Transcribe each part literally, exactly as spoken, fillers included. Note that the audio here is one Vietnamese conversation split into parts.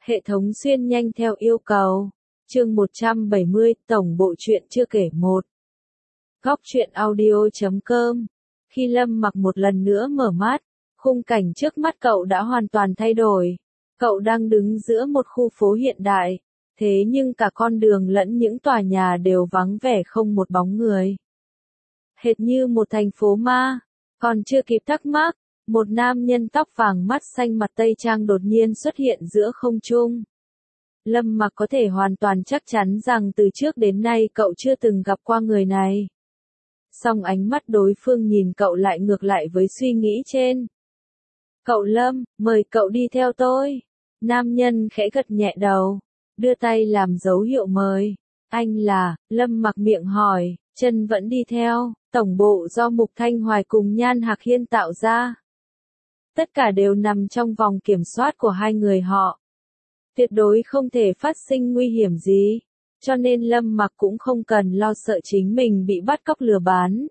Hệ thống xuyên nhanh theo yêu cầu. Chương một trăm bảy mươi, tổng bộ truyện chưa kể một. Góc truyện audio chấm com. Khi Lâm Mặc một lần nữa mở mắt, khung cảnh trước mắt cậu đã hoàn toàn thay đổi. Cậu đang đứng giữa một khu phố hiện đại, thế nhưng cả con đường lẫn những tòa nhà đều vắng vẻ không một bóng người. Hệt như một thành phố ma. Còn chưa kịp thắc mắc, một nam nhân tóc vàng mắt xanh mặt tây trang đột nhiên xuất hiện giữa không trung. Lâm Mặc có thể hoàn toàn chắc chắn rằng từ trước đến nay cậu chưa từng gặp qua người này. Song ánh mắt đối phương nhìn cậu lại ngược lại với suy nghĩ trên. Cậu Lâm, mời cậu đi theo tôi. Nam nhân khẽ gật nhẹ đầu, đưa tay làm dấu hiệu mời. Anh là, Lâm Mặc miệng hỏi, chân vẫn đi theo, tổng bộ do Mục Thanh Hoài cùng Nhan Hạc Hiên tạo ra. Tất cả đều nằm trong vòng kiểm soát của hai người họ. Tuyệt đối không thể phát sinh nguy hiểm gì, cho nên Lâm Mặc cũng không cần lo sợ chính mình bị bắt cóc lừa bán.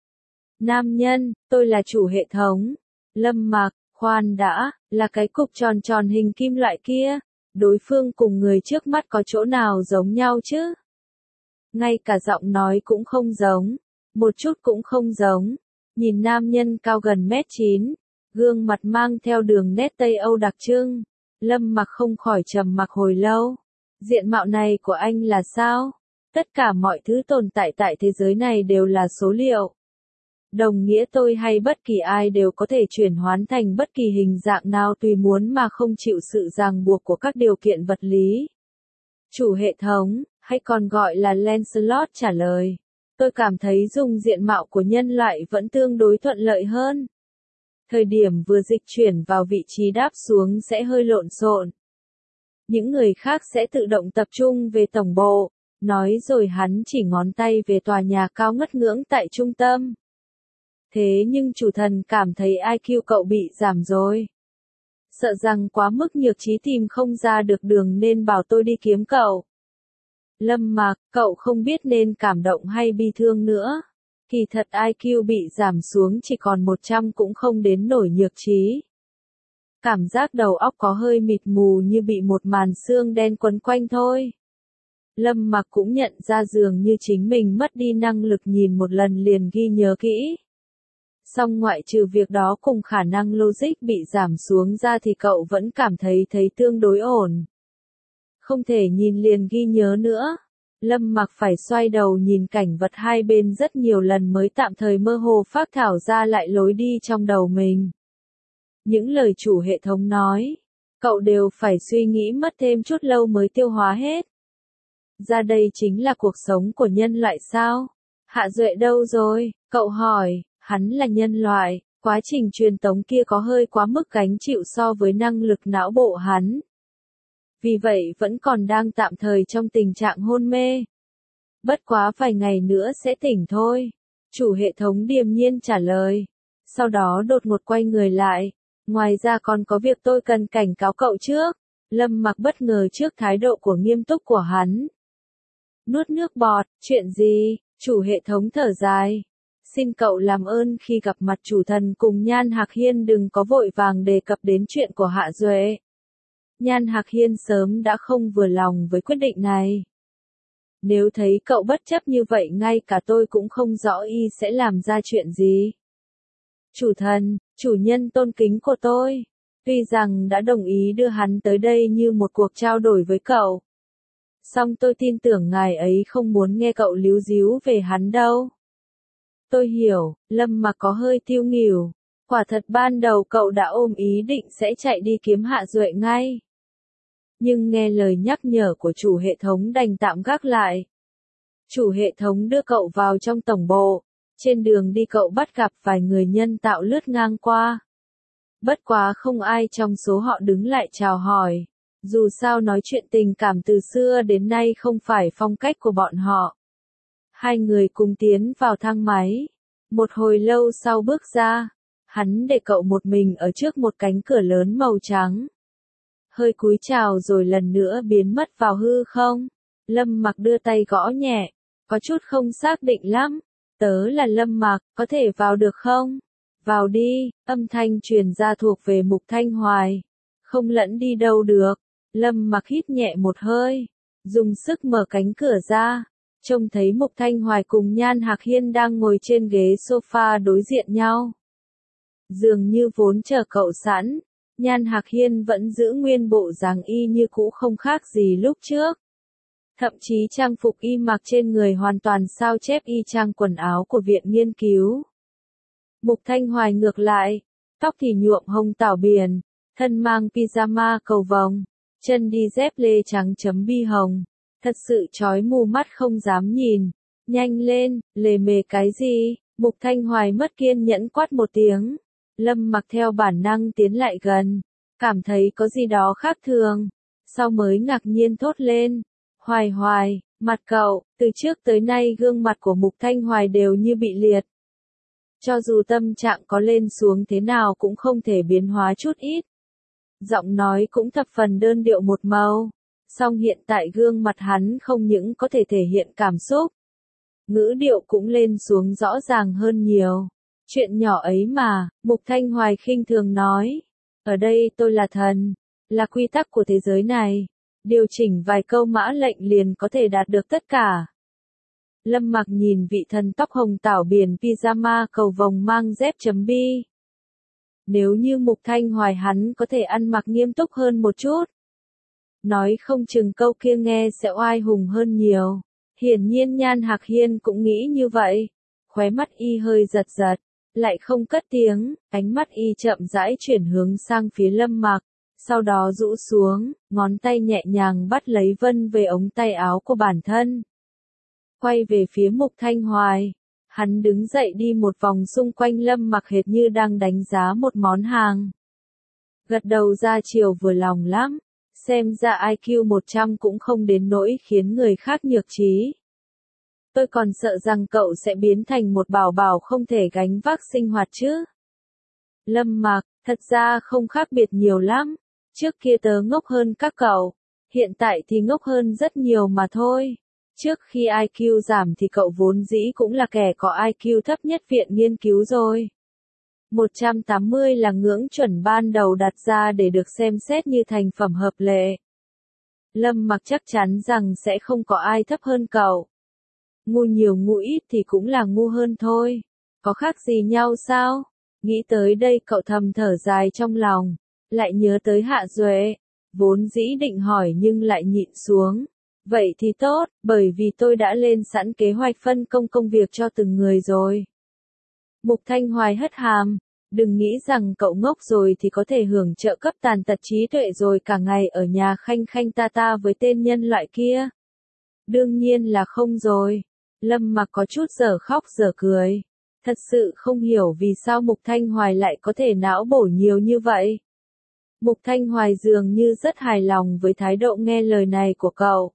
Nam nhân, tôi là chủ hệ thống. Lâm Mặc, khoan đã, là cái cục tròn tròn hình kim loại kia. Đối phương cùng người trước mắt có chỗ nào giống nhau chứ? Ngay cả giọng nói cũng không giống, một chút cũng không giống. Nhìn nam nhân cao gần mét chín, gương mặt mang theo đường nét Tây Âu đặc trưng. Lâm Mặc không khỏi trầm mặc hồi lâu. Diện mạo này của anh là sao? Tất cả mọi thứ tồn tại tại thế giới này đều là số liệu. Đồng nghĩa tôi hay bất kỳ ai đều có thể chuyển hoán thành bất kỳ hình dạng nào tùy muốn mà không chịu sự ràng buộc của các điều kiện vật lý. Chủ hệ thống, hay còn gọi là Lancelot trả lời. Tôi cảm thấy dùng diện mạo của nhân loại vẫn tương đối thuận lợi hơn. Thời điểm vừa dịch chuyển vào vị trí đáp xuống sẽ hơi lộn xộn. Những người khác sẽ tự động tập trung về tổng bộ, nói rồi hắn chỉ ngón tay về tòa nhà cao ngất ngưỡng tại trung tâm. Thế nhưng chủ thần cảm thấy i kiu cậu bị giảm rồi. Sợ rằng quá mức nhược trí tìm không ra được đường nên bảo tôi đi kiếm cậu. Lâm Mặc, cậu không biết nên cảm động hay bi thương nữa. Kỳ thật i kiu bị giảm xuống chỉ còn một trăm cũng không đến nổi nhược trí. Cảm giác đầu óc có hơi mịt mù như bị một màn sương đen quấn quanh thôi. Lâm Mặc cũng nhận ra dường như chính mình mất đi năng lực nhìn một lần liền ghi nhớ kỹ. Song ngoại trừ việc đó cùng khả năng logic bị giảm xuống ra thì cậu vẫn cảm thấy thấy tương đối ổn. Không thể nhìn liền ghi nhớ nữa. Lâm Mặc phải xoay đầu nhìn cảnh vật hai bên rất nhiều lần mới tạm thời mơ hồ phác thảo ra lại lối đi trong đầu mình. Những lời chủ hệ thống nói, cậu đều phải suy nghĩ mất thêm chút lâu mới tiêu hóa hết. Ra đây chính là cuộc sống của nhân loại sao? Hạ Duệ đâu rồi? Cậu hỏi, hắn là nhân loại, quá trình truyền tống kia có hơi quá mức gánh chịu so với năng lực não bộ hắn. Vì vậy vẫn còn đang tạm thời trong tình trạng hôn mê. Bất quá vài ngày nữa sẽ tỉnh thôi. Chủ hệ thống điềm nhiên trả lời. Sau đó đột ngột quay người lại. Ngoài ra còn có việc tôi cần cảnh cáo cậu trước. Lâm Mặc bất ngờ trước thái độ của nghiêm túc của hắn. Nuốt nước bọt, chuyện gì? Chủ hệ thống thở dài. Xin cậu làm ơn khi gặp mặt chủ thần cùng Nhan Hạc Hiên đừng có vội vàng đề cập đến chuyện của Hạ Duệ. Nhan Hạc Hiên sớm đã không vừa lòng với quyết định này. Nếu thấy cậu bất chấp như vậy ngay cả tôi cũng không rõ y sẽ làm ra chuyện gì. Chủ thần, chủ nhân tôn kính của tôi, tuy rằng đã đồng ý đưa hắn tới đây như một cuộc trao đổi với cậu. Song tôi tin tưởng ngài ấy không muốn nghe cậu líu díu về hắn đâu. Tôi hiểu, Lâm Mặc có hơi tiêu nghỉu. Quả thật ban đầu cậu đã ôm ý định sẽ chạy đi kiếm Hạ Duệ ngay. Nhưng nghe lời nhắc nhở của chủ hệ thống đành tạm gác lại. Chủ hệ thống đưa cậu vào trong tổng bộ. Trên đường đi cậu bắt gặp vài người nhân tạo lướt ngang qua. Bất quá không ai trong số họ đứng lại chào hỏi. Dù sao nói chuyện tình cảm từ xưa đến nay không phải phong cách của bọn họ. Hai người cùng tiến vào thang máy. Một hồi lâu sau bước ra, hắn để cậu một mình ở trước một cánh cửa lớn màu trắng. Hơi cúi chào rồi lần nữa biến mất vào hư không. Lâm Mặc đưa tay gõ nhẹ, có chút không xác định lắm. Tớ là Lâm Mặc, có thể vào được không? Vào đi, âm thanh truyền ra thuộc về Mục Thanh Hoài. Không lẫn đi đâu được. Lâm Mặc hít nhẹ một hơi, dùng sức mở cánh cửa ra, trông thấy Mục Thanh Hoài cùng Nhan Hạc Hiên đang ngồi trên ghế sofa đối diện nhau. Dường như vốn chờ cậu sẵn, Nhan Hạc Hiên vẫn giữ nguyên bộ dáng y như cũ không khác gì lúc trước. Thậm chí trang phục y mặc trên người hoàn toàn sao chép y chang quần áo của viện nghiên cứu. Mục Thanh Hoài ngược lại, tóc thì nhuộm hồng tảo biển, thân mang pyjama cầu vồng, chân đi dép lê trắng chấm bi hồng, thật sự chói mù mắt không dám nhìn. Nhanh lên, lề mề cái gì? Mục Thanh Hoài mất kiên nhẫn quát một tiếng. Lâm Mặc theo bản năng tiến lại gần, cảm thấy có gì đó khác thường, sau mới ngạc nhiên thốt lên. Hoài Hoài, mặt cậu, từ trước tới nay gương mặt của Mục Thanh Hoài đều như bị liệt. Cho dù tâm trạng có lên xuống thế nào cũng không thể biến hóa chút ít. Giọng nói cũng thập phần đơn điệu một màu, song hiện tại gương mặt hắn không những có thể thể hiện cảm xúc, ngữ điệu cũng lên xuống rõ ràng hơn nhiều. Chuyện nhỏ ấy mà, Mục Thanh Hoài khinh thường nói. Ở đây tôi là thần, là quy tắc của thế giới này. Điều chỉnh vài câu mã lệnh liền có thể đạt được tất cả. Lâm Mặc nhìn vị thần tóc hồng tảo biển pyjama cầu vồng mang dép chấm bi. Nếu như Mục Thanh Hoài hắn có thể ăn mặc nghiêm túc hơn một chút, nói không chừng câu kia nghe sẽ oai hùng hơn nhiều. Hiển nhiên Nhan Hạc Hiên cũng nghĩ như vậy. Khóe mắt y hơi giật giật, lại không cất tiếng, ánh mắt y chậm rãi chuyển hướng sang phía Lâm Mặc, sau đó rũ xuống, ngón tay nhẹ nhàng bắt lấy vân về ống tay áo của bản thân. Quay về phía Mục Thanh Hoài, hắn đứng dậy đi một vòng xung quanh Lâm Mặc hệt như đang đánh giá một món hàng. Gật đầu ra chiều vừa lòng lắm, xem ra i kiu một trăm cũng không đến nỗi khiến người khác nhược trí. Tôi còn sợ rằng cậu sẽ biến thành một bảo bảo không thể gánh vác sinh hoạt chứ. Lâm Mặc, thật ra không khác biệt nhiều lắm. Trước kia tớ ngốc hơn các cậu, hiện tại thì ngốc hơn rất nhiều mà thôi. Trước khi i kiu giảm thì cậu vốn dĩ cũng là kẻ có i kiu thấp nhất viện nghiên cứu rồi. một trăm tám mươi là ngưỡng chuẩn ban đầu đặt ra để được xem xét như thành phẩm hợp lệ. Lâm Mặc chắc chắn rằng sẽ không có ai thấp hơn cậu. Ngu nhiều ngu ít thì cũng là ngu hơn thôi. Có khác gì nhau sao? Nghĩ tới đây cậu thầm thở dài trong lòng. Lại nhớ tới Hạ Duệ. Vốn dĩ định hỏi nhưng lại nhịn xuống. Vậy thì tốt, bởi vì tôi đã lên sẵn kế hoạch phân công công việc cho từng người rồi. Mục Thanh Hoài hất hàm. Đừng nghĩ rằng cậu ngốc rồi thì có thể hưởng trợ cấp tàn tật trí tuệ rồi cả ngày ở nhà khanh khanh ta ta với tên nhân loại kia. Đương nhiên là không rồi. Lâm Mặc có chút dở khóc dở cười. Thật sự không hiểu vì sao Mục Thanh Hoài lại có thể não bổ nhiều như vậy. Mục Thanh Hoài dường như rất hài lòng với thái độ nghe lời này của cậu.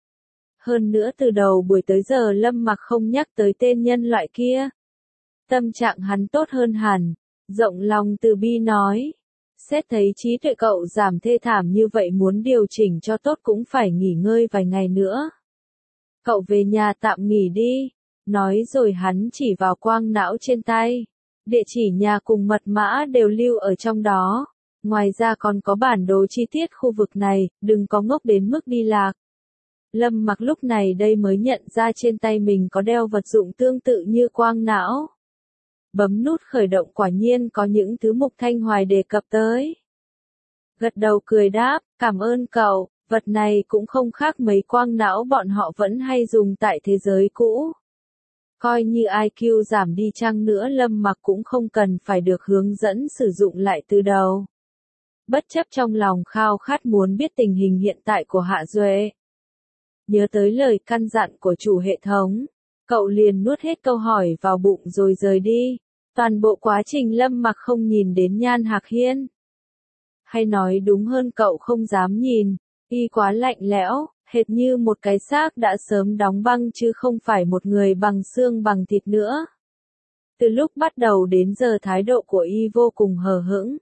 Hơn nữa từ đầu buổi tới giờ Lâm Mặc không nhắc tới tên nhân loại kia. Tâm trạng hắn tốt hơn hẳn, rộng lòng từ bi nói. Xét thấy trí tuệ cậu giảm thê thảm như vậy muốn điều chỉnh cho tốt cũng phải nghỉ ngơi vài ngày nữa. Cậu về nhà tạm nghỉ đi. Nói rồi hắn chỉ vào quang não trên tay. Địa chỉ nhà cùng mật mã đều lưu ở trong đó. Ngoài ra còn có bản đồ chi tiết khu vực này, đừng có ngốc đến mức đi lạc. Lâm Mặc lúc này đây mới nhận ra trên tay mình có đeo vật dụng tương tự như quang não. Bấm nút khởi động quả nhiên có những thứ Mục Thanh Hoài đề cập tới. Gật đầu cười đáp, cảm ơn cậu, vật này cũng không khác mấy quang não bọn họ vẫn hay dùng tại thế giới cũ. Coi như i kiu giảm đi chăng nữa Lâm Mặc cũng không cần phải được hướng dẫn sử dụng lại từ đầu. Bất chấp trong lòng khao khát muốn biết tình hình hiện tại của Hạ Duệ. Nhớ tới lời căn dặn của chủ hệ thống, cậu liền nuốt hết câu hỏi vào bụng rồi rời đi. Toàn bộ quá trình Lâm Mặc không nhìn đến Nhan Hạc Hiên. Hay nói đúng hơn cậu không dám nhìn, y quá lạnh lẽo, hệt như một cái xác đã sớm đóng băng chứ không phải một người bằng xương bằng thịt nữa. Từ lúc bắt đầu đến giờ thái độ của y vô cùng hờ hững.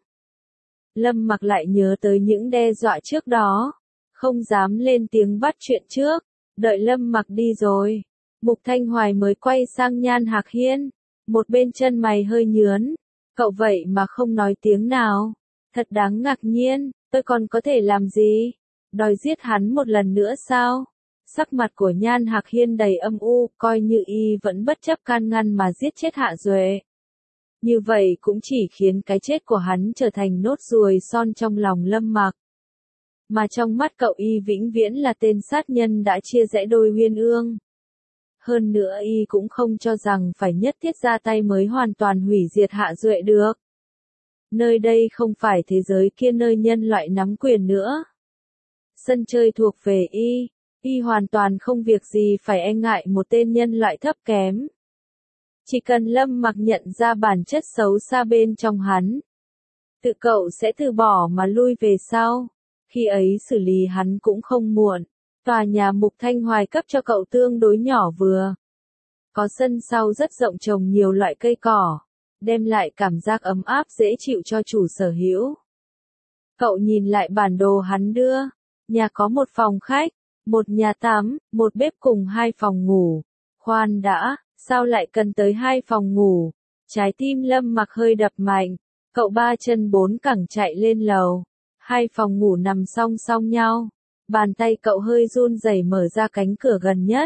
Lâm Mặc lại nhớ tới những đe dọa trước đó, không dám lên tiếng bắt chuyện trước, đợi Lâm Mặc đi rồi. Mục Thanh Hoài mới quay sang Nhan Hạc Hiên, một bên chân mày hơi nhướn, cậu vậy mà không nói tiếng nào, thật đáng ngạc nhiên, tôi còn có thể làm gì? Đòi giết hắn một lần nữa sao? Sắc mặt của Nhan Hạc Hiên đầy âm u, coi như y vẫn bất chấp can ngăn mà giết chết Hạ Duệ. Như vậy cũng chỉ khiến cái chết của hắn trở thành nốt ruồi son trong lòng Lâm Mặc. Mà trong mắt cậu y vĩnh viễn là tên sát nhân đã chia rẽ đôi uyên ương. Hơn nữa y cũng không cho rằng phải nhất thiết ra tay mới hoàn toàn hủy diệt Hạ Duệ được. Nơi đây không phải thế giới kia nơi nhân loại nắm quyền nữa. Sân chơi thuộc về y, y hoàn toàn không việc gì phải e ngại một tên nhân loại thấp kém. Chỉ cần Lâm Mặc nhận ra bản chất xấu xa bên trong hắn, tự cậu sẽ từ bỏ mà lui về sau. Khi ấy xử lý hắn cũng không muộn. Tòa nhà Mục Thanh Hoài cấp cho cậu tương đối nhỏ vừa. Có sân sau rất rộng trồng nhiều loại cây cỏ, đem lại cảm giác ấm áp dễ chịu cho chủ sở hữu. Cậu nhìn lại bản đồ hắn đưa, nhà có một phòng khách, một nhà tắm, một bếp cùng hai phòng ngủ. Khoan đã, sao lại cần tới hai phòng ngủ? Trái tim Lâm Mặc hơi đập mạnh, cậu ba chân bốn cẳng chạy lên lầu. Hai phòng ngủ nằm song song nhau, bàn tay cậu hơi run rẩy mở ra cánh cửa gần nhất.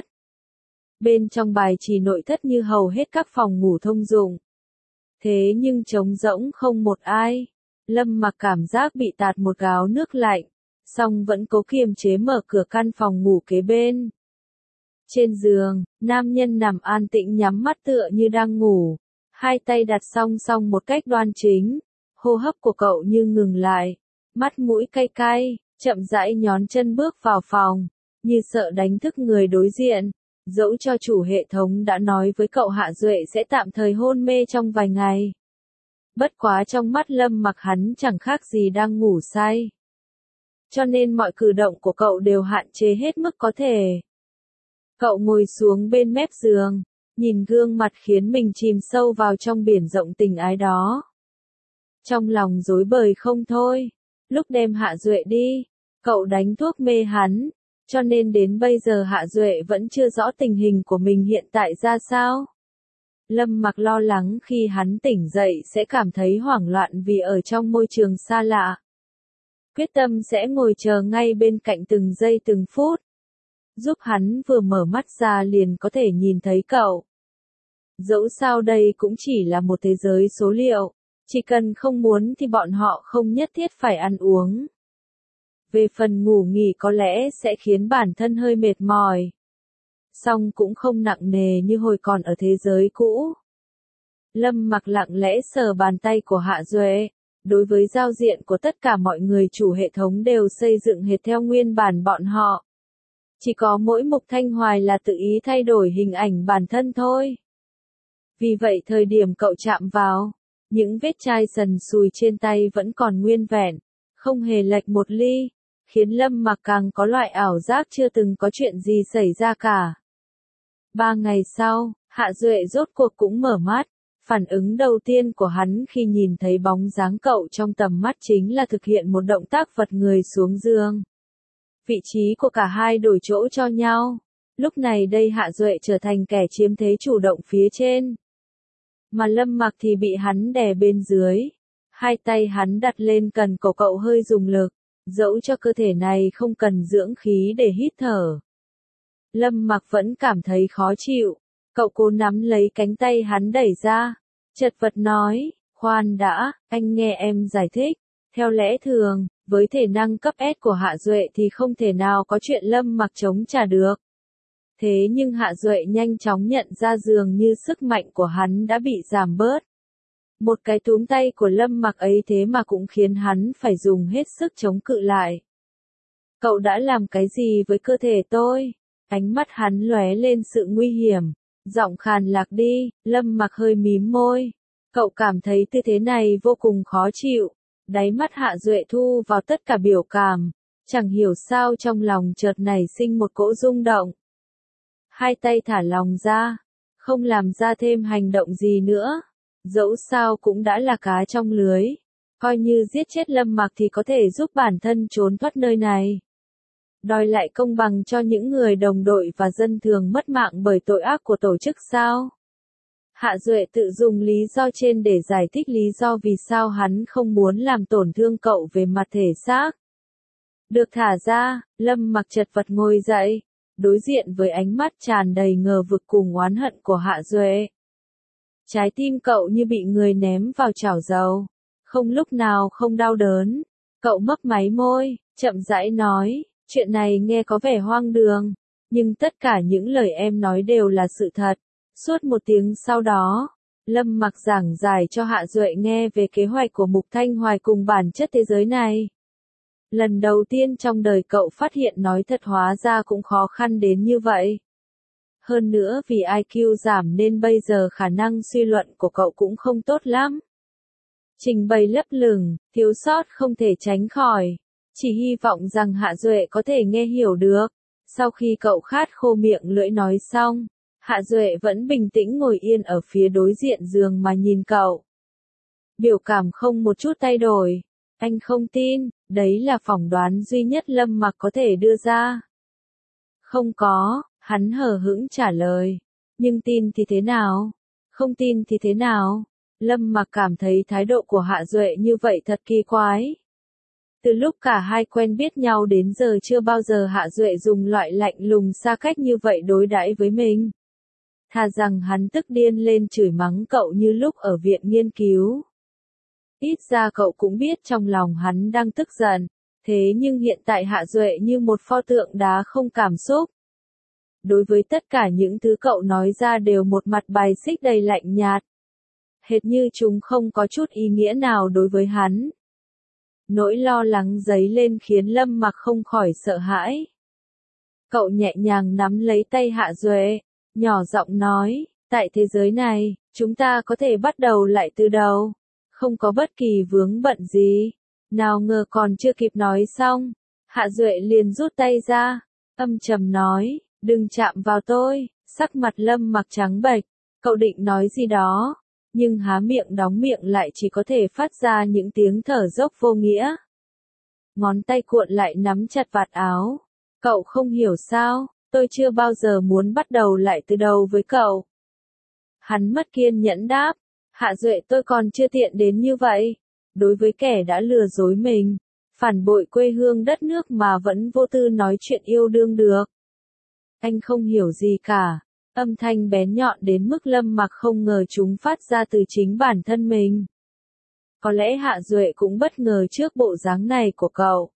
Bên trong bài trì nội thất như hầu hết các phòng ngủ thông dụng. Thế nhưng trống rỗng không một ai. Lâm Mặc cảm giác bị tạt một gáo nước lạnh, song vẫn cố kiềm chế mở cửa căn phòng ngủ kế bên. Trên giường, nam nhân nằm an tĩnh nhắm mắt tựa như đang ngủ, hai tay đặt song song một cách đoan chính. Hô hấp của cậu như ngừng lại, mắt mũi cay cay, chậm rãi nhón chân bước vào phòng, như sợ đánh thức người đối diện. Dẫu cho chủ hệ thống đã nói với cậu Hạ Duệ sẽ tạm thời hôn mê trong vài ngày. Bất quá trong mắt Lâm Mặc hắn chẳng khác gì đang ngủ say. Cho nên mọi cử động của cậu đều hạn chế hết mức có thể. Cậu ngồi xuống bên mép giường, nhìn gương mặt khiến mình chìm sâu vào trong biển rộng tình ái đó. Trong lòng rối bời không thôi. Lúc đem Hạ Duệ đi, cậu đánh thuốc mê hắn, cho nên đến bây giờ Hạ Duệ vẫn chưa rõ tình hình của mình hiện tại ra sao. Lâm Mặc lo lắng khi hắn tỉnh dậy sẽ cảm thấy hoảng loạn vì ở trong môi trường xa lạ. Quyết tâm sẽ ngồi chờ ngay bên cạnh từng giây từng phút, giúp hắn vừa mở mắt ra liền có thể nhìn thấy cậu. Dẫu sao đây cũng chỉ là một thế giới số liệu. Chỉ cần không muốn thì bọn họ không nhất thiết phải ăn uống. Về phần ngủ nghỉ có lẽ sẽ khiến bản thân hơi mệt mỏi. Song cũng không nặng nề như hồi còn ở thế giới cũ. Lâm Mặc lặng lẽ sờ bàn tay của Hạ Duệ. Đối với giao diện của tất cả mọi người chủ hệ thống đều xây dựng hệt theo nguyên bản bọn họ. Chỉ có mỗi Mục Thanh Hoài là tự ý thay đổi hình ảnh bản thân thôi. Vì vậy thời điểm cậu chạm vào, những vết chai sần sùi trên tay vẫn còn nguyên vẹn, không hề lệch một ly, khiến Lâm Mặc càng có loại ảo giác chưa từng có chuyện gì xảy ra cả. Ba ngày sau, Hạ Duệ rốt cuộc cũng mở mắt, phản ứng đầu tiên của hắn khi nhìn thấy bóng dáng cậu trong tầm mắt chính là thực hiện một động tác vật người xuống giường. Vị trí của cả hai đổi chỗ cho nhau, lúc này đây Hạ Duệ trở thành kẻ chiếm thế chủ động phía trên. Mà Lâm Mặc thì bị hắn đè bên dưới. Hai tay hắn đặt lên cần cổ cậu hơi dùng lực, dẫu cho cơ thể này không cần dưỡng khí để hít thở. Lâm Mặc vẫn cảm thấy khó chịu, cậu cố nắm lấy cánh tay hắn đẩy ra, chật vật nói, khoan đã, anh nghe em giải thích. Theo lẽ thường, với thể năng cấp S của Hạ Duệ thì không thể nào có chuyện Lâm Mặc chống trả được. Thế nhưng Hạ Duệ nhanh chóng nhận ra dường như sức mạnh của hắn đã bị giảm bớt. Một cái túm tay của Lâm Mặc ấy thế mà cũng khiến hắn phải dùng hết sức chống cự lại. Cậu đã làm cái gì với cơ thể tôi? Ánh mắt hắn lóe lên sự nguy hiểm, giọng khàn lạc đi. Lâm Mặc hơi mím môi. Cậu cảm thấy tư thế này vô cùng khó chịu. Đáy mắt Hạ Duệ thu vào tất cả biểu cảm, chẳng hiểu sao trong lòng chợt nảy sinh một cỗ rung động. Hai tay thả lòng ra, không làm ra thêm hành động gì nữa. Dẫu sao cũng đã là cá trong lưới, coi như giết chết Lâm Mặc thì có thể giúp bản thân trốn thoát nơi này. Đòi lại công bằng cho những người đồng đội và dân thường mất mạng bởi tội ác của tổ chức sao? Hạ Duệ tự dùng lý do trên để giải thích lý do vì sao hắn không muốn làm tổn thương cậu về mặt thể xác. Được thả ra, Lâm Mặc chật vật ngồi dậy, đối diện với ánh mắt tràn đầy ngờ vực cùng oán hận của Hạ Duệ. Trái tim cậu như bị người ném vào chảo dầu, không lúc nào không đau đớn. Cậu mấp máy môi, chậm rãi nói, chuyện này nghe có vẻ hoang đường, nhưng tất cả những lời em nói đều là sự thật. Suốt một tiếng sau đó, Lâm Mặc giảng giải cho Hạ Duệ nghe về kế hoạch của Mục Thanh Hoài cùng bản chất thế giới này. Lần đầu tiên trong đời cậu phát hiện nói thật hóa ra cũng khó khăn đến như vậy. Hơn nữa vì i kiu giảm nên bây giờ khả năng suy luận của cậu cũng không tốt lắm. Trình bày lấp lửng, thiếu sót không thể tránh khỏi. Chỉ hy vọng rằng Hạ Duệ có thể nghe hiểu được. Sau khi cậu khát khô miệng lưỡi nói xong, Hạ Duệ vẫn bình tĩnh ngồi yên ở phía đối diện giường mà nhìn cậu. Biểu cảm không một chút thay đổi. Anh không tin, đấy là phỏng đoán duy nhất Lâm Mặc có thể đưa ra. Không có, hắn hờ hững trả lời. Nhưng tin thì thế nào? Không tin thì thế nào? Lâm Mặc cảm thấy thái độ của Hạ Duệ như vậy thật kỳ quái. Từ lúc cả hai quen biết nhau đến giờ chưa bao giờ Hạ Duệ dùng loại lạnh lùng xa cách như vậy đối đãi với mình. Thà rằng hắn tức điên lên chửi mắng cậu như lúc ở viện nghiên cứu. Ít ra cậu cũng biết trong lòng hắn đang tức giận, thế nhưng hiện tại Hạ Duệ như một pho tượng đá không cảm xúc. Đối với tất cả những thứ cậu nói ra đều một mặt bài xích đầy lạnh nhạt. Hệt như chúng không có chút ý nghĩa nào đối với hắn. Nỗi lo lắng dấy lên khiến Lâm Mặc không khỏi sợ hãi. Cậu nhẹ nhàng nắm lấy tay Hạ Duệ, nhỏ giọng nói, tại thế giới này, chúng ta có thể bắt đầu lại từ đầu. Không có bất kỳ vướng bận gì. Nào ngờ còn chưa kịp nói xong, Hạ Duệ liền rút tay ra, âm trầm nói, đừng chạm vào tôi. Sắc mặt Lâm Mặc trắng bệch, cậu định nói gì đó, nhưng há miệng đóng miệng lại chỉ có thể phát ra những tiếng thở dốc vô nghĩa. Ngón tay cuộn lại nắm chặt vạt áo. Cậu không hiểu sao, tôi chưa bao giờ muốn bắt đầu lại từ đầu với cậu. Hắn mất kiên nhẫn đáp. Hạ Duệ, tôi còn chưa tiện đến như vậy. Đối với kẻ đã lừa dối mình, phản bội quê hương đất nước mà vẫn vô tư nói chuyện yêu đương được. Anh không hiểu gì cả. Âm thanh bén nhọn đến mức Lâm Mặc không ngờ chúng phát ra từ chính bản thân mình. Có lẽ Hạ Duệ cũng bất ngờ trước bộ dáng này của cậu.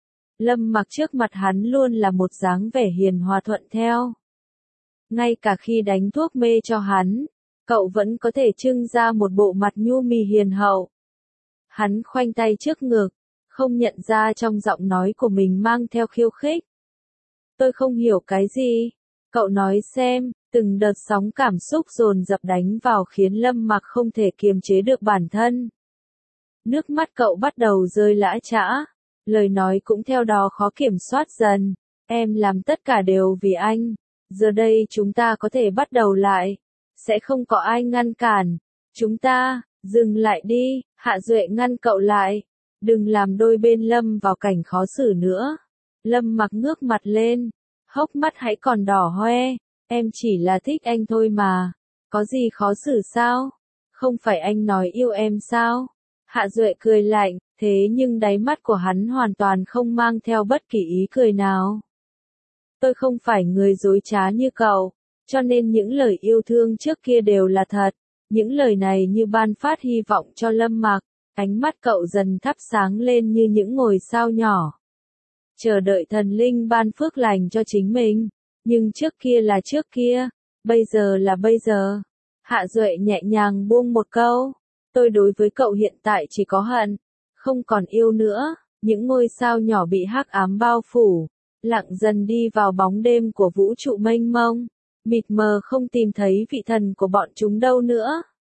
Lâm Mặc trước mặt hắn luôn là một dáng vẻ hiền hòa thuận theo. Ngay cả khi đánh thuốc mê cho hắn, cậu vẫn có thể trưng ra một bộ mặt nhu mì hiền hậu. Hắn khoanh tay trước ngực, không nhận ra trong giọng nói của mình mang theo khiêu khích. Tôi không hiểu cái gì. Cậu nói xem, từng đợt sóng cảm xúc dồn dập đánh vào khiến Lâm Mặc không thể kiềm chế được bản thân. Nước mắt cậu bắt đầu rơi lã chã, lời nói cũng theo đó khó kiểm soát dần. Em làm tất cả đều vì anh. Giờ đây chúng ta có thể bắt đầu lại. Sẽ không có ai ngăn cản. Chúng ta, dừng lại đi. Hạ Duệ ngăn cậu lại. Đừng làm đôi bên Lâm vào cảnh khó xử nữa. Lâm Mặc ngước mặt lên. Hốc mắt hãy còn đỏ hoe. Em chỉ là thích anh thôi mà. Có gì khó xử sao? Không phải anh nói yêu em sao? Hạ Duệ cười lạnh, thế nhưng đáy mắt của hắn hoàn toàn không mang theo bất kỳ ý cười nào. Tôi không phải người dối trá như cậu, cho nên những lời yêu thương trước kia đều là thật. Những lời này như ban phát hy vọng cho Lâm Mặc, ánh mắt cậu dần thắp sáng lên như những ngôi sao nhỏ. Chờ đợi thần linh ban phước lành cho chính mình, nhưng trước kia là trước kia, bây giờ là bây giờ. Hạ Duệ nhẹ nhàng buông một câu, tôi đối với cậu hiện tại chỉ có hận, không còn yêu nữa. Những ngôi sao nhỏ bị hắc ám bao phủ, lặng dần đi vào bóng đêm của vũ trụ mênh mông, mịt mờ không tìm thấy vị thần của bọn chúng đâu nữa.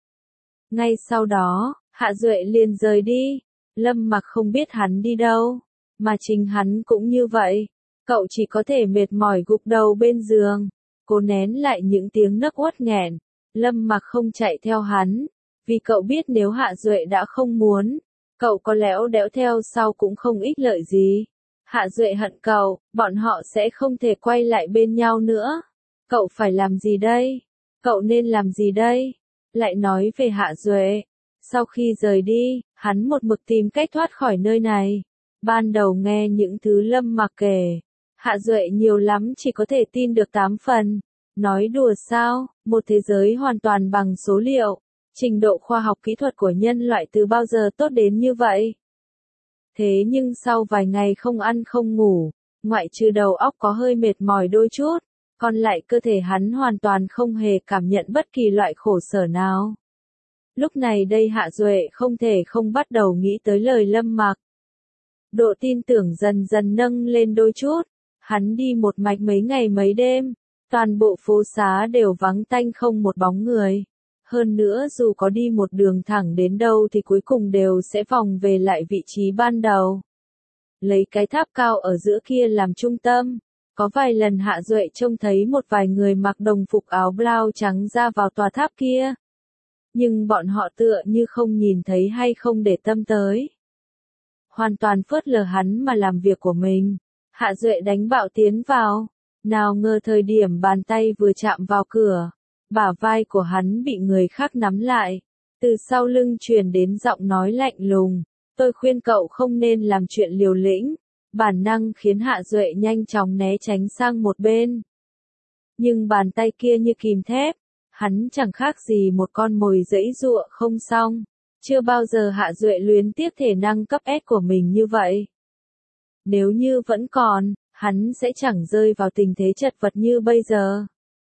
Ngay sau đó, Hạ Duệ liền rời đi, Lâm Mặc không biết hắn đi đâu, mà chính hắn cũng như vậy. Cậu chỉ có thể mệt mỏi gục đầu bên giường, cố nén lại những tiếng nấc uất nghẹn. Lâm Mặc không chạy theo hắn, vì cậu biết nếu Hạ Duệ đã không muốn, cậu có lẽo đẽo theo sau cũng không ích lợi gì. Hạ Duệ hận cậu, bọn họ sẽ không thể quay lại bên nhau nữa. Cậu phải làm gì đây? Cậu nên làm gì đây? Lại nói về Hạ Duệ. Sau khi rời đi, hắn một mực tìm cách thoát khỏi nơi này. Ban đầu nghe những thứ Lâm Mặc kể, Hạ Duệ nhiều lắm chỉ có thể tin được tám phần. Nói đùa sao, một thế giới hoàn toàn bằng số liệu, trình độ khoa học kỹ thuật của nhân loại từ bao giờ tốt đến như vậy. Thế nhưng sau vài ngày không ăn không ngủ, ngoại trừ đầu óc có hơi mệt mỏi đôi chút, còn lại cơ thể hắn hoàn toàn không hề cảm nhận bất kỳ loại khổ sở nào. Lúc này đây Hạ Duệ không thể không bắt đầu nghĩ tới lời Lâm Mặc. Độ tin tưởng dần dần nâng lên đôi chút, hắn đi một mạch mấy ngày mấy đêm, toàn bộ phố xá đều vắng tanh không một bóng người. Hơn nữa dù có đi một đường thẳng đến đâu thì cuối cùng đều sẽ vòng về lại vị trí ban đầu. Lấy cái tháp cao ở giữa kia làm trung tâm, có vài lần Hạ Duệ trông thấy một vài người mặc đồng phục áo blau trắng ra vào tòa tháp kia. Nhưng bọn họ tựa như không nhìn thấy hay không để tâm tới. Hoàn toàn phớt lờ hắn mà làm việc của mình. Hạ Duệ đánh bạo tiến vào. Nào ngờ thời điểm bàn tay vừa chạm vào cửa, bả vai của hắn bị người khác nắm lại. Từ sau lưng truyền đến giọng nói lạnh lùng. Tôi khuyên cậu không nên làm chuyện liều lĩnh. Bản năng khiến Hạ Duệ nhanh chóng né tránh sang một bên. Nhưng bàn tay kia như kìm thép. Hắn chẳng khác gì một con mồi giãy giụa không xong. Chưa bao giờ Hạ Duệ luyến tiếc thể năng cấp S của mình như vậy. Nếu như vẫn còn, hắn sẽ chẳng rơi vào tình thế chật vật như bây giờ.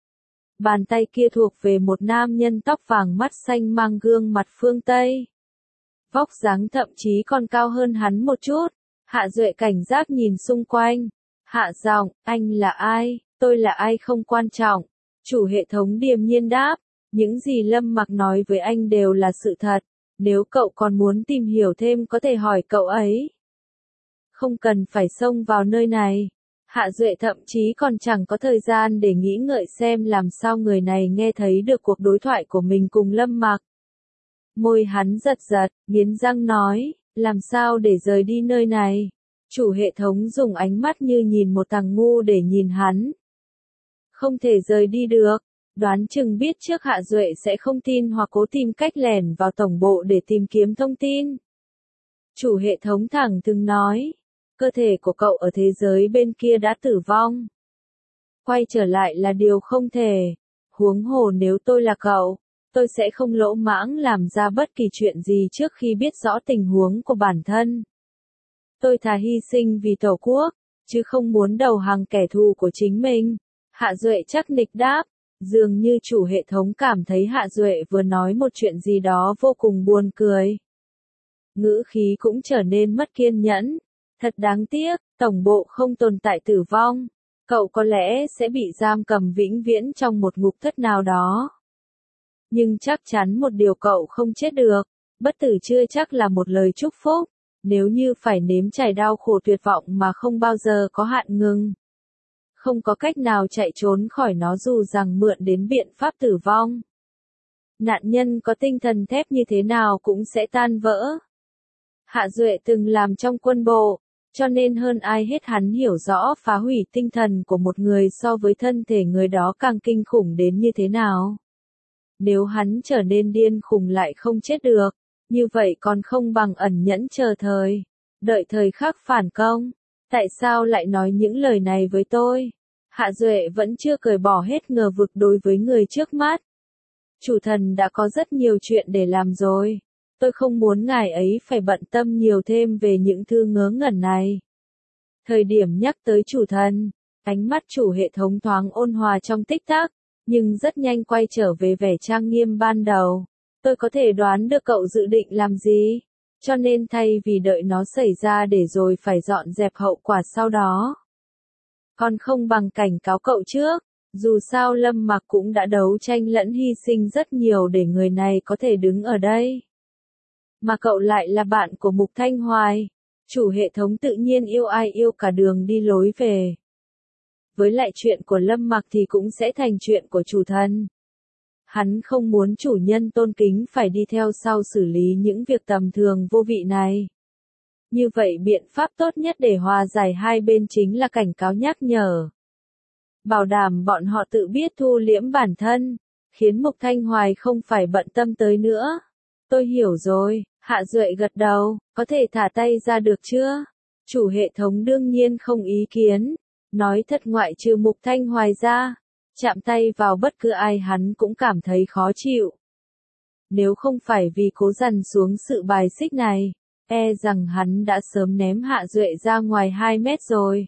Bàn tay kia thuộc về một nam nhân tóc vàng mắt xanh mang gương mặt phương Tây. Vóc dáng thậm chí còn cao hơn hắn một chút. Hạ Duệ cảnh giác nhìn xung quanh. Hạ giọng, anh là ai, tôi là ai không quan trọng. Chủ hệ thống điềm nhiên đáp, những gì Lâm Mặc nói với anh đều là sự thật. Nếu cậu còn muốn tìm hiểu thêm có thể hỏi cậu ấy. Không cần phải xông vào nơi này. Hạ Duệ thậm chí còn chẳng có thời gian để nghĩ ngợi xem làm sao người này nghe thấy được cuộc đối thoại của mình cùng Lâm Mặc. Môi hắn giật giật, nghiến răng nói, làm sao để rời đi nơi này. Chủ hệ thống dùng ánh mắt như nhìn một thằng ngu để nhìn hắn. Không thể rời đi được. Đoán chừng biết trước Hạ Duệ sẽ không tin hoặc cố tìm cách lẻn vào tổng bộ để tìm kiếm thông tin. Chủ hệ thống thẳng thừng nói, cơ thể của cậu ở thế giới bên kia đã tử vong. Quay trở lại là điều không thể. Huống hồ nếu tôi là cậu, tôi sẽ không lỗ mãng làm ra bất kỳ chuyện gì trước khi biết rõ tình huống của bản thân. Tôi thà hy sinh vì Tổ quốc, chứ không muốn đầu hàng kẻ thù của chính mình. Hạ Duệ chắc nịch đáp. Dường như chủ hệ thống cảm thấy Hạ Duệ vừa nói một chuyện gì đó vô cùng buồn cười. Ngữ khí cũng trở nên mất kiên nhẫn. Thật đáng tiếc, tổng bộ không tồn tại tử vong. Cậu có lẽ sẽ bị giam cầm vĩnh viễn trong một ngục thất nào đó. Nhưng chắc chắn một điều cậu không chết được. Bất tử chưa chắc là một lời chúc phúc. Nếu như phải nếm trải đau khổ tuyệt vọng mà không bao giờ có hạn ngừng. Không có cách nào chạy trốn khỏi nó dù rằng mượn đến biện pháp tử vong. Nạn nhân có tinh thần thép như thế nào cũng sẽ tan vỡ. Hạ Duệ từng làm trong quân bộ, cho nên hơn ai hết hắn hiểu rõ phá hủy tinh thần của một người so với thân thể người đó càng kinh khủng đến như thế nào. Nếu hắn trở nên điên khùng lại không chết được, như vậy còn không bằng ẩn nhẫn chờ thời, đợi thời khắc phản công. Tại sao lại nói những lời này với tôi? Hạ Duệ vẫn chưa cởi bỏ hết ngờ vực đối với người trước mắt. Chủ thần đã có rất nhiều chuyện để làm rồi. Tôi không muốn ngài ấy phải bận tâm nhiều thêm về những thứ ngớ ngẩn này. Thời điểm nhắc tới chủ thần, ánh mắt chủ hệ thống thoáng ôn hòa trong tích tắc, nhưng rất nhanh quay trở về vẻ trang nghiêm ban đầu. Tôi có thể đoán được cậu dự định làm gì, cho nên thay vì đợi nó xảy ra để rồi phải dọn dẹp hậu quả sau đó. Còn không bằng cảnh cáo cậu trước, dù sao Lâm Mặc cũng đã đấu tranh lẫn hy sinh rất nhiều để người này có thể đứng ở đây. Mà cậu lại là bạn của Mục Thanh Hoài, chủ hệ thống tự nhiên yêu ai yêu cả đường đi lối về. Với lại chuyện của Lâm Mặc thì cũng sẽ thành chuyện của chủ thần. Hắn không muốn chủ nhân tôn kính phải đi theo sau xử lý những việc tầm thường vô vị này. Như vậy biện pháp tốt nhất để hòa giải hai bên chính là cảnh cáo nhắc nhở. Bảo đảm bọn họ tự biết thu liễm bản thân, khiến Mục Thanh Hoài không phải bận tâm tới nữa. Tôi hiểu rồi, Hạ Duệ gật đầu, có thể thả tay ra được chưa? Chủ hệ thống đương nhiên không ý kiến, nói thật ngoại trừ Mục Thanh Hoài ra, chạm tay vào bất cứ ai hắn cũng cảm thấy khó chịu. Nếu không phải vì cố dằn xuống sự bài xích này, e rằng hắn đã sớm ném Hạ Duệ ra ngoài hai mét rồi.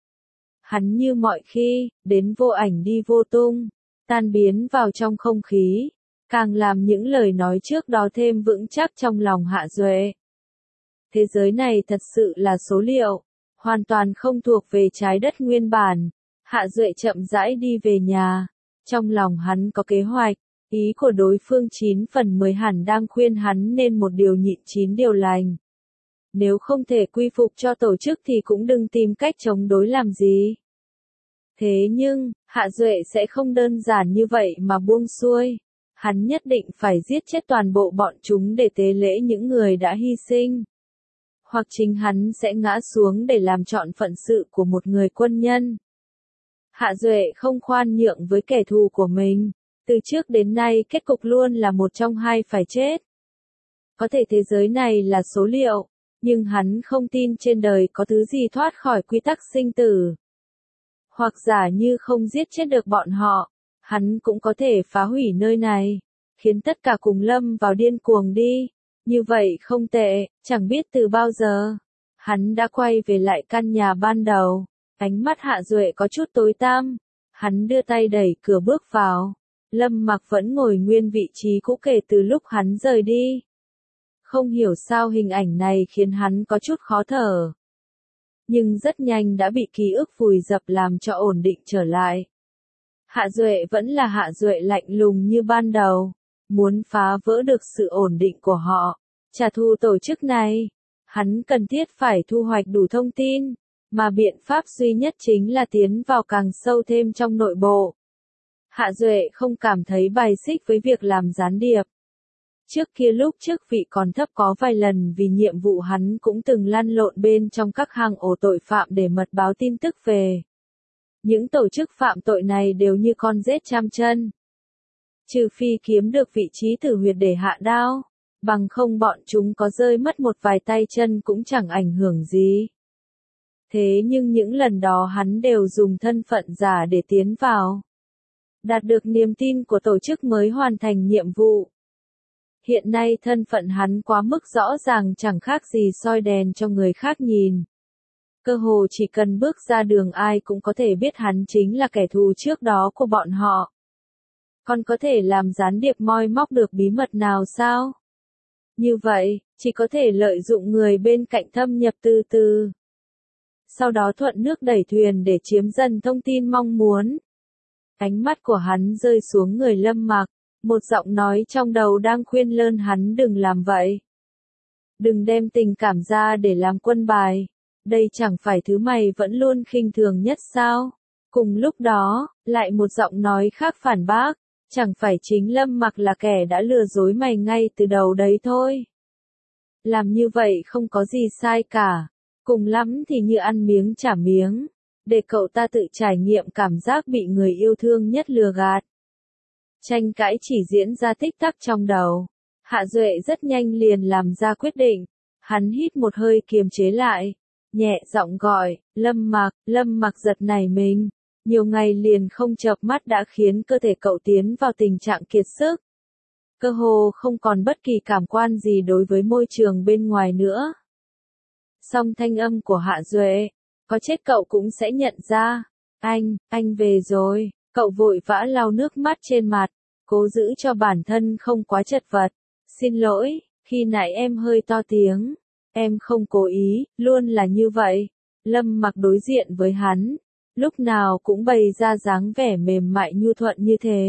Hắn như mọi khi, đến vô ảnh đi vô tung, tan biến vào trong không khí, càng làm những lời nói trước đó thêm vững chắc trong lòng Hạ Duệ. Thế giới này thật sự là số liệu, hoàn toàn không thuộc về trái đất nguyên bản. Hạ Duệ chậm rãi đi về nhà, trong lòng hắn có kế hoạch, ý của đối phương chín phần mười hẳn đang khuyên hắn nên một điều nhịn chín điều lành. Nếu không thể quy phục cho tổ chức thì cũng đừng tìm cách chống đối làm gì. Thế nhưng, Hạ Duệ sẽ không đơn giản như vậy mà buông xuôi. Hắn nhất định phải giết chết toàn bộ bọn chúng để tế lễ những người đã hy sinh. Hoặc chính hắn sẽ ngã xuống để làm trọn phận sự của một người quân nhân. Hạ Duệ không khoan nhượng với kẻ thù của mình. Từ trước đến nay kết cục luôn là một trong hai phải chết. Có thể thế giới này là số liệu, nhưng hắn không tin trên đời có thứ gì thoát khỏi quy tắc sinh tử. Hoặc giả như không giết chết được bọn họ, hắn cũng có thể phá hủy nơi này, khiến tất cả cùng lâm vào điên cuồng đi. Như vậy không tệ, chẳng biết từ bao giờ. Hắn đã quay về lại căn nhà ban đầu. Ánh mắt Hạ Duệ có chút tối tăm. Hắn đưa tay đẩy cửa bước vào. Lâm Mặc vẫn ngồi nguyên vị trí cũ kể từ lúc hắn rời đi. Không hiểu sao hình ảnh này khiến hắn có chút khó thở. Nhưng rất nhanh đã bị ký ức vùi dập làm cho ổn định trở lại. Hạ Duệ vẫn là Hạ Duệ lạnh lùng như ban đầu. Muốn phá vỡ được sự ổn định của họ, trả thù tổ chức này, hắn cần thiết phải thu hoạch đủ thông tin, mà biện pháp duy nhất chính là tiến vào càng sâu thêm trong nội bộ. Hạ Duệ không cảm thấy bài xích với việc làm gián điệp. Trước kia lúc chức vị còn thấp có vài lần vì nhiệm vụ hắn cũng từng lăn lộn bên trong các hang ổ tội phạm để mật báo tin tức về. Những tổ chức phạm tội này đều như con rết trăm chân. Trừ phi kiếm được vị trí tử huyệt để hạ đao, bằng không bọn chúng có rơi mất một vài tay chân cũng chẳng ảnh hưởng gì. Thế nhưng những lần đó hắn đều dùng thân phận giả để tiến vào. Đạt được niềm tin của tổ chức mới hoàn thành nhiệm vụ. Hiện nay thân phận hắn quá mức rõ ràng chẳng khác gì soi đèn cho người khác nhìn. Cơ hồ chỉ cần bước ra đường ai cũng có thể biết hắn chính là kẻ thù trước đó của bọn họ. Còn có thể làm gián điệp moi móc được bí mật nào sao? Như vậy, chỉ có thể lợi dụng người bên cạnh thâm nhập từ từ. Sau đó thuận nước đẩy thuyền để chiếm dần thông tin mong muốn. Ánh mắt của hắn rơi xuống người Lâm Mặc, một giọng nói trong đầu đang khuyên lơn hắn đừng làm vậy. Đừng đem tình cảm ra để làm quân bài. Đây chẳng phải thứ mày vẫn luôn khinh thường nhất sao? Cùng lúc đó, lại một giọng nói khác phản bác. Chẳng phải chính Lâm Mặc là kẻ đã lừa dối mày ngay từ đầu đấy thôi. Làm như vậy không có gì sai cả. Cùng lắm thì như ăn miếng trả miếng. Để cậu ta tự trải nghiệm cảm giác bị người yêu thương nhất lừa gạt. Tranh cãi chỉ diễn ra tích tắc trong đầu. Hạ Duệ rất nhanh liền làm ra quyết định. Hắn hít một hơi kiềm chế lại. Nhẹ giọng gọi, Lâm Mặc, Lâm Mặc giật nảy mình. Nhiều ngày liền không chợp mắt đã khiến cơ thể cậu tiến vào tình trạng kiệt sức. Cơ hồ không còn bất kỳ cảm quan gì đối với môi trường bên ngoài nữa. Song thanh âm của Hạ Duệ, có chết cậu cũng sẽ nhận ra. Anh, anh về rồi, cậu vội vã lau nước mắt trên mặt, cố giữ cho bản thân không quá chật vật. Xin lỗi, khi nãy em hơi to tiếng, em không cố ý, luôn là như vậy. Lâm Mặc đối diện với hắn. Lúc nào cũng bày ra dáng vẻ mềm mại nhu thuận như thế.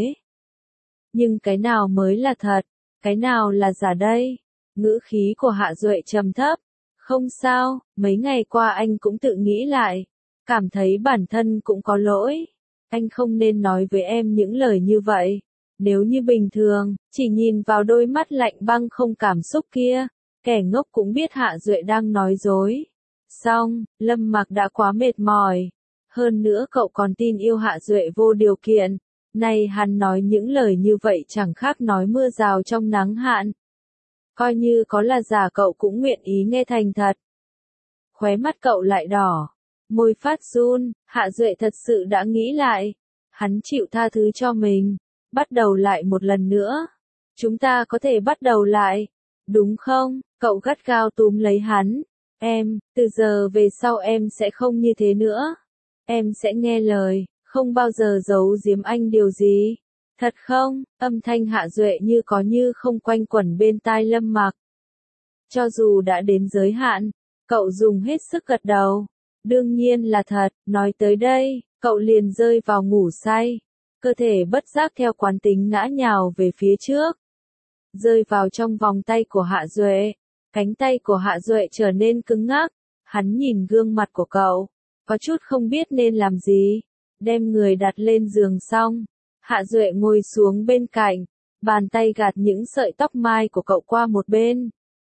Nhưng cái nào mới là thật, cái nào là giả đây? Ngữ khí của Hạ Duệ trầm thấp. Không sao, mấy ngày qua anh cũng tự nghĩ lại. Cảm thấy bản thân cũng có lỗi. Anh không nên nói với em những lời như vậy. Nếu như bình thường, chỉ nhìn vào đôi mắt lạnh băng không cảm xúc kia, kẻ ngốc cũng biết Hạ Duệ đang nói dối. Xong, Lâm Mặc đã quá mệt mỏi. Hơn nữa cậu còn tin yêu Hạ Duệ vô điều kiện. Nay hắn nói những lời như vậy chẳng khác nói mưa rào trong nắng hạn. Coi như có là giả cậu cũng nguyện ý nghe thành thật. Khóe mắt cậu lại đỏ. Môi phát run, Hạ Duệ thật sự đã nghĩ lại. Hắn chịu tha thứ cho mình. Bắt đầu lại một lần nữa. Chúng ta có thể bắt đầu lại. Đúng không? Cậu gắt gao túm lấy hắn. Em, từ giờ về sau em sẽ không như thế nữa. Em sẽ nghe lời, không bao giờ giấu giếm anh điều gì. Thật không? Âm thanh Hạ Duệ như có như không quanh quẩn bên tai Lâm Mặc. Cho dù đã đến giới hạn, cậu dùng hết sức gật đầu. Đương nhiên là thật, nói tới đây, cậu liền rơi vào ngủ say. Cơ thể bất giác theo quán tính ngã nhào về phía trước. Rơi vào trong vòng tay của Hạ Duệ. Cánh tay của Hạ Duệ trở nên cứng ngắc. Hắn nhìn gương mặt của cậu. Có chút không biết nên làm gì. Đem người đặt lên giường xong. Hạ Duệ ngồi xuống bên cạnh. Bàn tay gạt những sợi tóc mai của cậu qua một bên.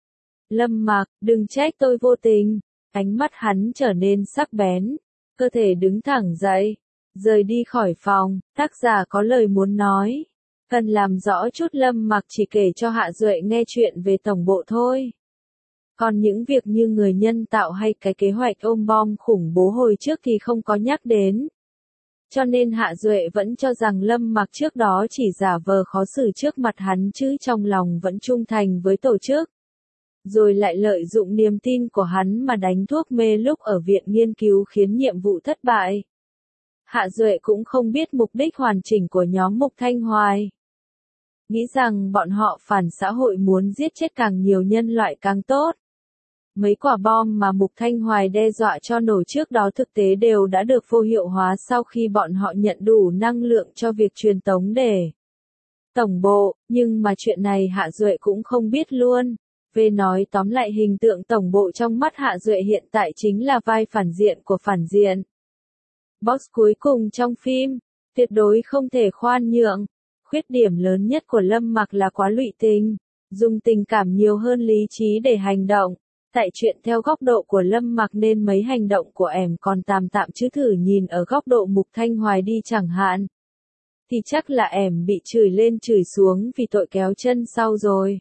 Lâm Mặc, đừng trách tôi vô tình. Ánh mắt hắn trở nên sắc bén. Cơ thể đứng thẳng dậy. Rời đi khỏi phòng. Tác giả có lời muốn nói. Cần làm rõ chút Lâm Mặc chỉ kể cho Hạ Duệ nghe chuyện về tổng bộ thôi. Còn những việc như người nhân tạo hay cái kế hoạch ôm bom khủng bố hồi trước thì không có nhắc đến. Cho nên Hạ Duệ vẫn cho rằng Lâm Mặc trước đó chỉ giả vờ khó xử trước mặt hắn chứ trong lòng vẫn trung thành với tổ chức. Rồi lại lợi dụng niềm tin của hắn mà đánh thuốc mê lúc ở viện nghiên cứu khiến nhiệm vụ thất bại. Hạ Duệ cũng không biết mục đích hoàn chỉnh của nhóm Mục Thanh Hoài. Nghĩ rằng bọn họ phản xã hội muốn giết chết càng nhiều nhân loại càng tốt. Mấy quả bom mà Mục Thanh Hoài đe dọa cho nổ trước đó thực tế đều đã được vô hiệu hóa sau khi bọn họ nhận đủ năng lượng cho việc truyền tống để tổng bộ, nhưng mà chuyện này Hạ Duệ cũng không biết luôn. Về nói tóm lại hình tượng tổng bộ trong mắt Hạ Duệ hiện tại chính là vai phản diện của phản diện. Boss cuối cùng trong phim, tuyệt đối không thể khoan nhượng. Khuyết điểm lớn nhất của Lâm Mặc là quá lụy tình, dùng tình cảm nhiều hơn lý trí để hành động. Tại chuyện theo góc độ của Lâm Mặc nên mấy hành động của ẻm còn tạm tạm chứ thử nhìn ở góc độ Mục Thanh Hoài đi chẳng hạn. Thì chắc là ẻm bị chửi lên chửi xuống vì tội kéo chân sau rồi.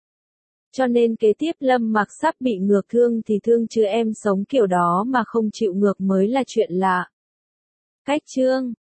Cho nên kế tiếp Lâm Mặc sắp bị ngược thương thì thương chứ em sống kiểu đó mà không chịu ngược mới là chuyện lạ. Cách chương